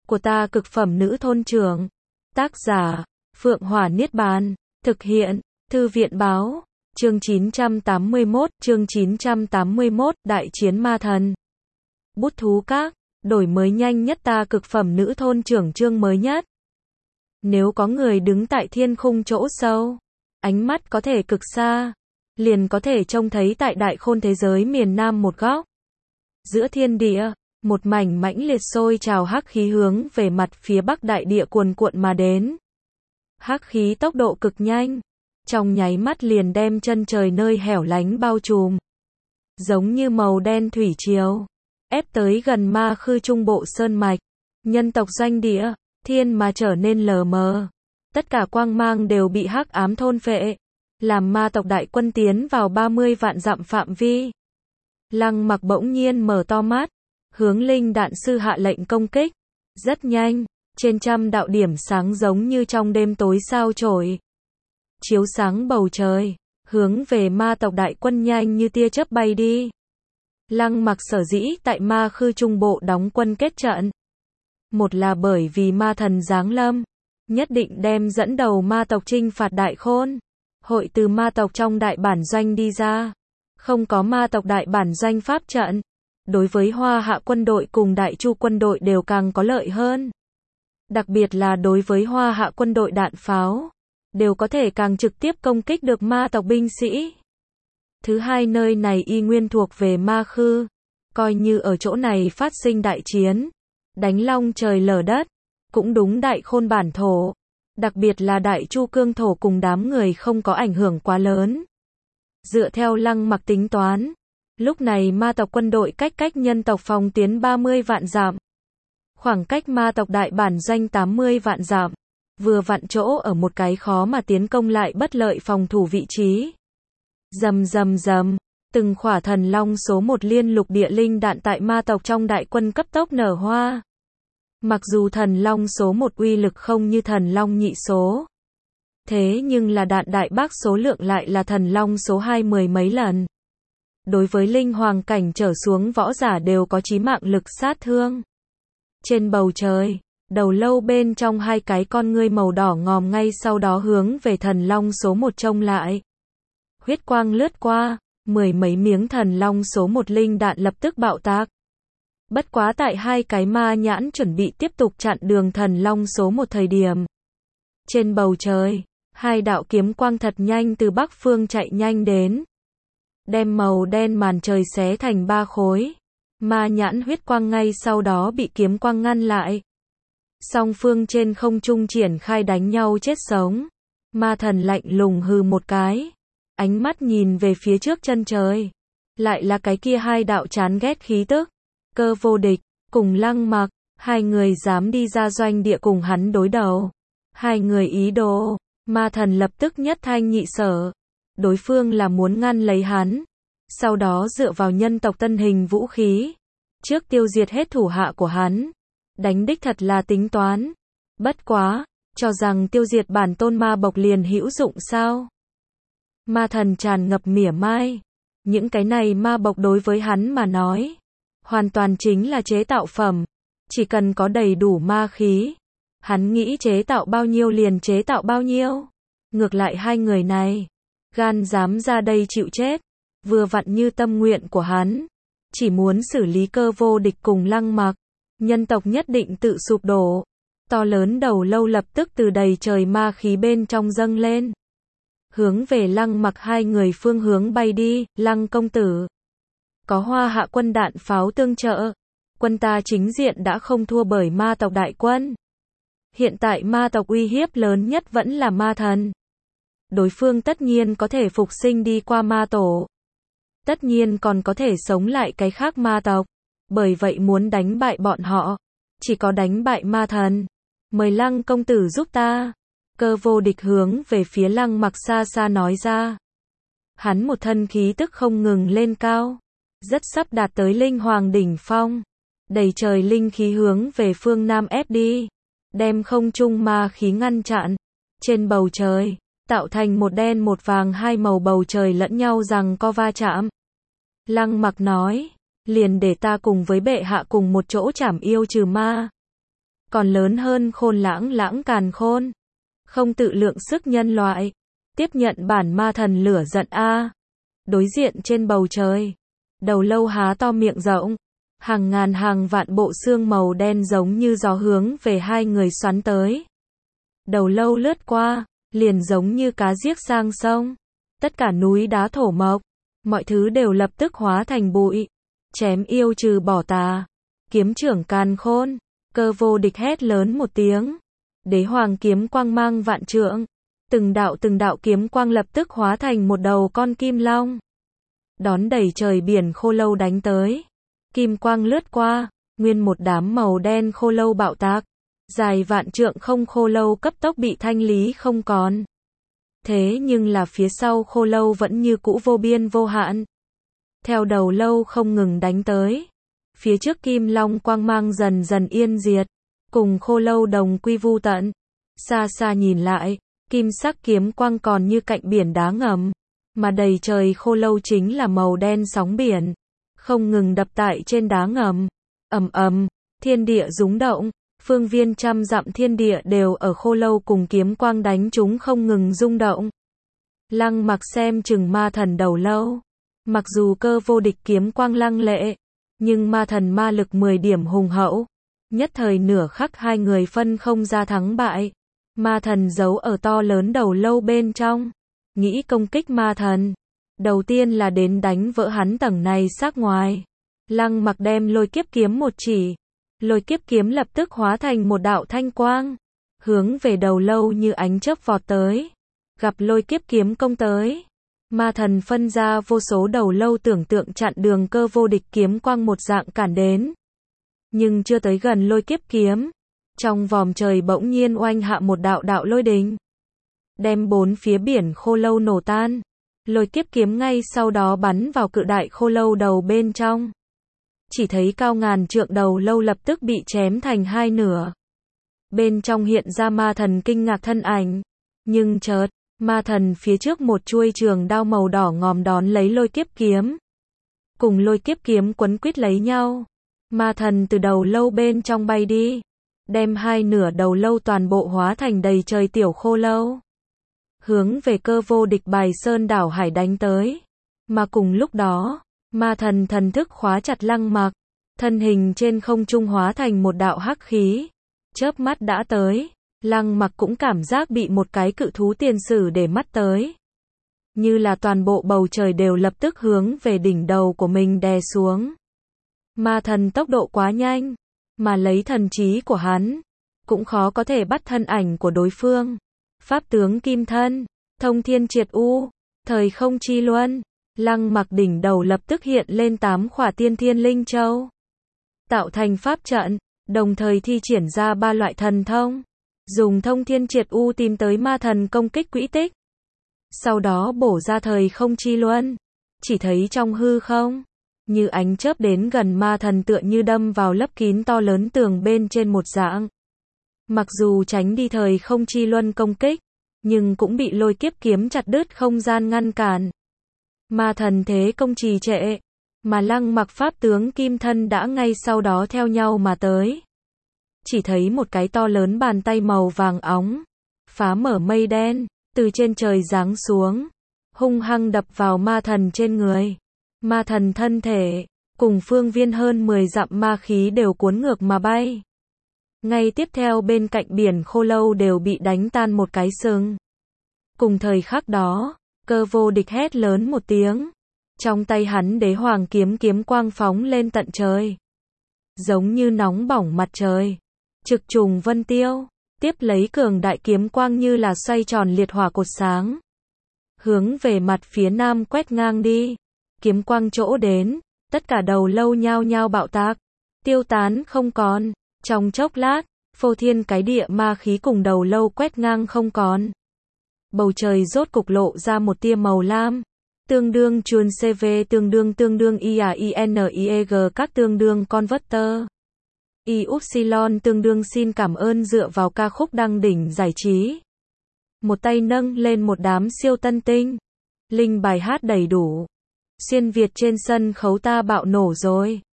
của ta cực phẩm nữ thôn trưởng. Tác giả, Phượng Hỏa Niết Bàn. Thực hiện, Thư viện Báo. Chương 981, Đại chiến ma thần. Bút thú các, đổi mới nhanh nhất ta cực phẩm nữ thôn trưởng chương mới nhất. Nếu có người đứng tại thiên khung chỗ sâu, ánh mắt có thể cực xa, liền có thể trông thấy tại đại khôn thế giới miền Nam một góc. Giữa thiên địa, một mảnh mãnh liệt sôi trào hắc khí hướng về mặt phía bắc đại địa cuồn cuộn mà đến. Hắc khí tốc độ cực nhanh, trong nháy mắt liền đem chân trời nơi hẻo lánh bao trùm. Giống như màu đen thủy triều, ép tới gần ma khư trung bộ sơn mạch, nhân tộc doanh địa, thiên mà trở nên lờ mờ. Tất cả quang mang đều bị hắc ám thôn phệ, làm ma tộc đại quân tiến vào 30 vạn dặm phạm vi. Lăng Mặc bỗng nhiên mở to mắt, hướng linh đạn sư hạ lệnh công kích. Rất nhanh, trên trăm đạo điểm sáng giống như trong đêm tối sao chổi, chiếu sáng bầu trời, hướng về ma tộc đại quân nhanh như tia chớp bay đi. Lăng Mặc sở dĩ tại ma khư trung bộ đóng quân kết trận, một là bởi vì ma thần giáng lâm, nhất định đem dẫn đầu ma tộc chinh phạt đại khôn. Hội từ ma tộc trong đại bản doanh đi ra, không có ma tộc đại bản doanh pháp trận, đối với Hoa Hạ quân đội cùng Đại Chu quân đội đều càng có lợi hơn. Đặc biệt là đối với Hoa Hạ quân đội đạn pháo, đều có thể càng trực tiếp công kích được ma tộc binh sĩ. Thứ hai, nơi này y nguyên thuộc về ma khư, coi như ở chỗ này phát sinh đại chiến, đánh long trời lở đất, cũng đúng đại khôn bản thổ, đặc biệt là Đại Chu cương thổ cùng đám người không có ảnh hưởng quá lớn. Dựa theo Lăng Mặc tính toán, lúc này ma tộc quân đội cách nhân tộc phòng tuyến 30 vạn dặm, khoảng cách ma tộc đại bản doanh 80 vạn dặm, vừa vặn chỗ ở một cái khó mà tiến công lại bất lợi phòng thủ vị trí. Rầm rầm rầm, từng khỏa thần long số 1 liên lục địa linh đạn tại ma tộc trong đại quân cấp tốc nở hoa. Mặc dù thần long số 1 uy lực không như thần long nhị số, thế nhưng là đạn đại bác số lượng lại là thần long số 2 mười mấy lần. Đối với linh hoàng cảnh trở xuống võ giả đều có chí mạng lực sát thương. Trên bầu trời, đầu lâu bên trong hai cái con ngươi màu đỏ ngòm ngay sau đó hướng về thần long số 1 trông lại. Huyết quang lướt qua, mười mấy miếng thần long số 1 linh đạn lập tức bạo tạc. Bất quá tại hai cái ma nhãn chuẩn bị tiếp tục chặn đường thần long số 1 thời điểm. Trên bầu trời, hai đạo kiếm quang thật nhanh từ bắc phương chạy nhanh đến, đem màu đen màn trời xé thành 3 khối. Ma nhãn huyết quang ngay sau đó bị kiếm quang ngăn lại. Song phương trên không trung triển khai đánh nhau chết sống. Ma thần lạnh lùng hừ một cái, ánh mắt nhìn về phía trước chân trời. Lại là cái kia hai đạo chán ghét khí tức. Cơ Vô Địch, cùng Lăng Mặc, hai người dám đi ra doanh địa cùng hắn đối đầu. Hai người ý đồ, ma thần lập tức nhất thanh nhị sở. Đối phương là muốn ngăn lấy hắn, sau đó dựa vào nhân tộc tân hình vũ khí, trước tiêu diệt hết thủ hạ của hắn. Đánh đích thật là tính toán. Bất quá, cho rằng tiêu diệt bản tôn ma bộc liền hữu dụng sao? Ma thần tràn ngập mỉa mai. Những cái này ma bộc đối với hắn mà nói, hoàn toàn chính là chế tạo phẩm. Chỉ cần có đầy đủ ma khí, hắn nghĩ chế tạo bao nhiêu liền chế tạo bao nhiêu. Ngược lại hai người này, gan dám ra đây chịu chết, vừa vặn như tâm nguyện của hắn. Chỉ muốn xử lý Cơ Vô Địch cùng Lăng Mặc, nhân tộc nhất định tự sụp đổ. To lớn đầu lâu lập tức từ đầy trời ma khí bên trong dâng lên, hướng về Lăng Mặc hai người phương hướng bay đi. Lăng công tử, có Hoa Hạ quân đạn pháo tương trợ, quân ta chính diện đã không thua bởi ma tộc đại quân. Hiện tại ma tộc uy hiếp lớn nhất vẫn là ma thần. Đối phương tất nhiên có thể phục sinh đi qua ma tổ, tất nhiên còn có thể sống lại cái khác ma tộc. Bởi vậy muốn đánh bại bọn họ, chỉ có đánh bại ma thần. Mời Lăng công tử giúp ta. Cơ Vô Địch hướng về phía Lăng Mặc xa xa nói ra. Hắn một thân khí tức không ngừng lên cao, rất sắp đạt tới linh hoàng đỉnh phong. Đầy trời linh khí hướng về phương Nam ép đi, đem không trung ma khí ngăn chặn. Trên bầu trời, tạo thành một đen một vàng hai màu bầu trời lẫn nhau rằng co va chạm. Lăng Mặc nói, liền để ta cùng với bệ hạ cùng một chỗ trảm yêu trừ ma. còn lớn hơn khôn lãng lãng càn khôn. Không tự lượng sức nhân loại. Tiếp nhận bản ma thần lửa giận a. Đối diện trên bầu trời. Đầu lâu há to miệng rộng. Hàng ngàn hàng vạn bộ xương màu đen giống như gió hướng về hai người xoắn tới. Đầu lâu lướt qua, liền giống như cá giết sang sông. Tất cả núi đá thổ mộc, mọi thứ đều lập tức hóa thành bụi. Chém yêu trừ bỏ tà. Kiếm trưởng càn khôn. Cơ vô địch hét lớn một tiếng. Đế hoàng kiếm quang mang vạn trượng. Từng đạo kiếm quang lập tức hóa thành một đầu con kim long. Đón đầy trời biển khô lâu đánh tới. Kim quang lướt qua, nguyên một đám màu đen khô lâu bạo tạc. Dài vạn trượng không khô lâu cấp tốc bị thanh lý không còn. Thế nhưng là phía sau khô lâu vẫn như cũ vô biên vô hạn. Theo đầu lâu không ngừng đánh tới. Phía trước kim long quang mang dần dần yên diệt. Cùng khô lâu đồng quy vu tận. Xa xa nhìn lại, kim sắc kiếm quang còn như cạnh biển đá ngầm. Mà đầy trời khô lâu chính là màu đen sóng biển. Không ngừng đập tại trên đá ngầm. Ầm ầm, thiên địa rúng động. Phương viên trăm dặm thiên địa đều ở khô lâu cùng kiếm quang đánh chúng không ngừng rung động. Lăng Mặc xem chừng ma thần đầu lâu. Mặc dù Cơ vô địch kiếm quang lăng lệ, nhưng ma thần ma lực 10 điểm hùng hậu. Nhất thời nửa khắc hai người phân không ra thắng bại. Ma thần giấu ở to lớn đầu lâu bên trong. Nghĩ công kích ma thần. Đầu tiên là đến đánh vỡ hắn tầng này xác ngoài. Lăng Mặc đem lôi kiếp kiếm một chỉ. Lôi kiếp kiếm lập tức hóa thành một đạo thanh quang. Hướng về đầu lâu như ánh chớp vọt tới. Gặp lôi kiếp kiếm công tới. Ma thần phân ra vô số đầu lâu tưởng tượng chặn đường Cơ vô địch kiếm quang một dạng cản đến. Nhưng chưa tới gần lôi kiếp kiếm. Trong vòm trời bỗng nhiên oanh hạ một đạo lôi đình. Đem bốn phía biển khô lâu nổ tan. Lôi kiếp kiếm ngay sau đó bắn vào cự đại khô lâu đầu bên trong. Chỉ thấy cao ngàn trượng đầu lâu lập tức bị chém thành hai nửa. Bên trong hiện ra ma thần kinh ngạc thân ảnh. Nhưng chợt, ma thần phía trước một chuôi trường đao màu đỏ ngòm đón lấy lôi kiếp kiếm. Cùng lôi kiếp kiếm quấn quýt lấy nhau. Ma thần từ đầu lâu bên trong bay đi. Đem hai nửa đầu lâu toàn bộ hóa thành đầy trời tiểu khô lâu. Hướng về Cơ vô địch Bài Sơn đảo hải đánh tới. Mà cùng lúc đó, ma thần thần thức khóa chặt Lăng Mặc. Thân hình trên không trung hóa thành một đạo hắc khí. Chớp mắt đã tới. Lăng Mặc cũng cảm giác bị một cái cự thú tiền sử để mắt tới. Như là toàn bộ bầu trời đều lập tức hướng về đỉnh đầu của mình đè xuống. Ma thần tốc độ quá nhanh. Mà lấy thần trí của hắn. Cũng khó có thể bắt thân ảnh của đối phương. Pháp tướng kim thân. Thông thiên triệt u. Thời không chi luân. Lăng Mặc đỉnh đầu lập tức hiện lên 8 khỏa tiên thiên linh châu. Tạo thành pháp trận. Đồng thời thi triển ra 3 loại thần thông. Dùng thông thiên triệt u tìm tới ma thần công kích quỹ tích. Sau đó bổ ra thời không chi luân. Chỉ thấy trong hư không. Như ánh chớp đến gần ma thần tựa như đâm vào lấp kín to lớn tường bên trên một dạng. Mặc dù tránh đi thời không chi luân công kích. Nhưng cũng bị lôi kiếp kiếm chặt đứt không gian ngăn cản. Ma thần thế công trì trệ. Mà Lăng Mặc pháp tướng kim thân đã ngay sau đó theo nhau mà tới. Chỉ thấy một cái to lớn bàn tay màu vàng óng. Phá mở mây đen. Từ trên trời giáng xuống. Hung hăng đập vào ma thần trên người. Ma thần thân thể. Cùng phương viên hơn 10 dặm ma khí đều cuốn ngược mà bay. Ngay tiếp theo bên cạnh biển khô lâu đều bị đánh tan một cái sừng. Cùng thời khắc đó, Cơ vô địch hét lớn một tiếng. Trong tay hắn đế hoàng kiếm kiếm quang phóng lên tận trời. Giống như nóng bỏng mặt trời. Trực trùng vân tiêu. Tiếp lấy cường đại kiếm quang như là xoay tròn liệt hỏa cột sáng. Hướng về mặt phía nam quét ngang đi. Kiếm quang chỗ đến. Tất cả đầu lâu nhao nhao bạo tạc. Tiêu tán không còn. Trong chốc lát, phô thiên cái địa ma khí cùng đầu lâu quét ngang không còn. Bầu trời rốt cục lộ ra một tia màu lam. Tương đương chuồn CV tương đương IAINIEG các tương đương converter. Y-Upsilon tương đương xin cảm ơn dựa vào ca khúc đăng đỉnh giải trí. Một tay nâng lên một đám siêu tân tinh. Linh bài hát đầy đủ. Xuyên Việt trên sân khấu ta bạo nổ rồi.